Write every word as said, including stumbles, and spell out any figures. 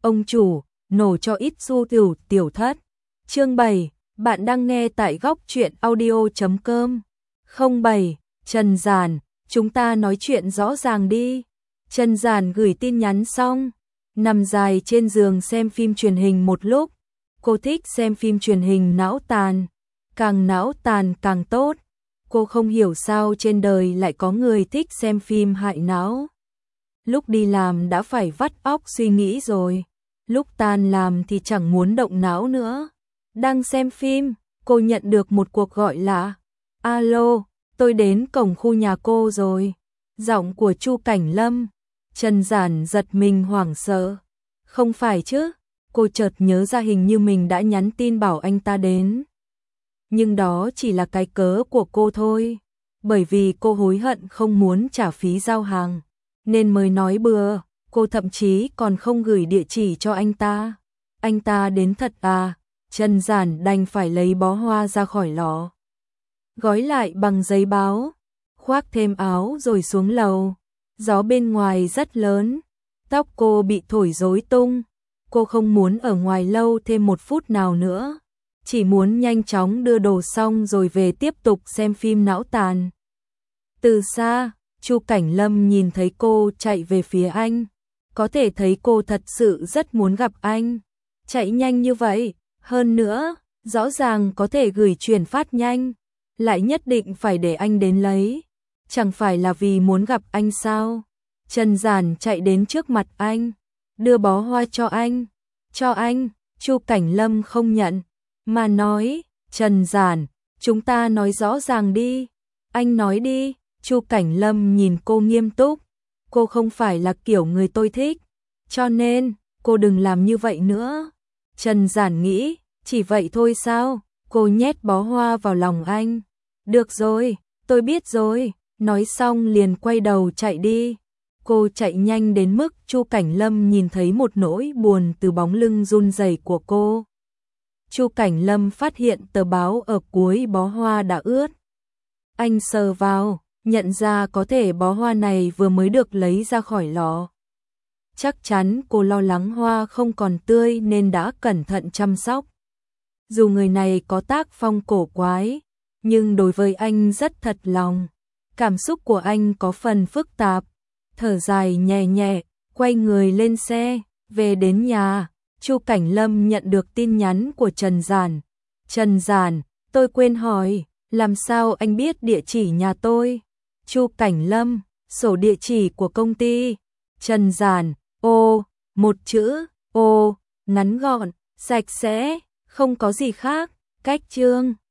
Ông chủ, nổ cho ít xu tiểu tiểu thất. Chương bảy, bạn đang nghe tại góc truyện audio chấm com. không bảy, Trần Giản, chúng ta nói chuyện rõ ràng đi. Trần Giản gửi tin nhắn xong, nằm dài trên giường xem phim truyền hình một lúc. Cô thích xem phim truyền hình não tàn, càng não tàn càng tốt. Cô không hiểu sao trên đời lại có người thích xem phim hại não. Lúc đi làm đã phải vắt óc suy nghĩ rồi, lúc tan làm thì chẳng muốn động não nữa. Đang xem phim, cô nhận được một cuộc gọi lạ. Alo, tôi đến cổng khu nhà cô rồi. Giọng của Chu Cảnh Lâm. Trần Giản giật mình hoảng sợ. Không phải chứ, cô chợt nhớ ra hình như mình đã nhắn tin bảo anh ta đến. Nhưng đó chỉ là cái cớ của cô thôi, bởi vì cô hối hận không muốn trả phí giao hàng, nên mới nói bừa. Cô thậm chí còn không gửi địa chỉ cho anh ta. Anh ta đến thật à? Trần Giản đành phải lấy bó hoa ra khỏi lọ, gói lại bằng giấy báo, khoác thêm áo rồi xuống lầu. Gió bên ngoài rất lớn, tóc cô bị thổi rối tung. Cô không muốn ở ngoài lâu thêm một phút nào nữa, chỉ muốn nhanh chóng đưa đồ xong rồi về tiếp tục xem phim não tàn. Từ xa, Chu Cảnh Lâm nhìn thấy cô chạy về phía anh, có thể thấy cô thật sự rất muốn gặp anh. Chạy nhanh như vậy, hơn nữa, rõ ràng có thể gửi chuyển phát nhanh, lại nhất định phải để anh đến lấy. Chẳng phải là vì muốn gặp anh sao? Trần Giản chạy đến trước mặt anh, đưa bó hoa cho anh. Cho anh, Chu Cảnh Lâm không nhận, mà nói, Trần Giản, chúng ta nói rõ ràng đi. Anh nói đi. Chu Cảnh Lâm nhìn cô nghiêm túc. Cô không phải là kiểu người tôi thích, cho nên, cô đừng làm như vậy nữa. Trần Giản nghĩ, chỉ vậy thôi sao? Cô nhét bó hoa vào lòng anh. Được rồi, tôi biết rồi. Nói xong liền quay đầu chạy đi. Cô chạy nhanh đến mức Chu Cảnh Lâm nhìn thấy một nỗi buồn từ bóng lưng run rẩy của cô. Chu Cảnh Lâm phát hiện tờ báo ở cuối bó hoa đã ướt. Anh sờ vào, nhận ra có thể bó hoa này vừa mới được lấy ra khỏi lọ. Chắc chắn cô lo lắng hoa không còn tươi nên đã cẩn thận chăm sóc. Dù người này có tác phong cổ quái, nhưng đối với anh rất thật lòng. Cảm xúc của anh có phần phức tạp. Thở dài nhẹ nhẹ, quay người lên xe, về đến nhà. Chu Cảnh Lâm nhận được tin nhắn của Trần Giản. Trần Giản, tôi quên hỏi, làm sao anh biết địa chỉ nhà tôi? Chu Cảnh Lâm, sổ địa chỉ của công ty. Trần Giản, ô, một chữ, ô, ngắn gọn, sạch sẽ, không có gì khác. Cách chương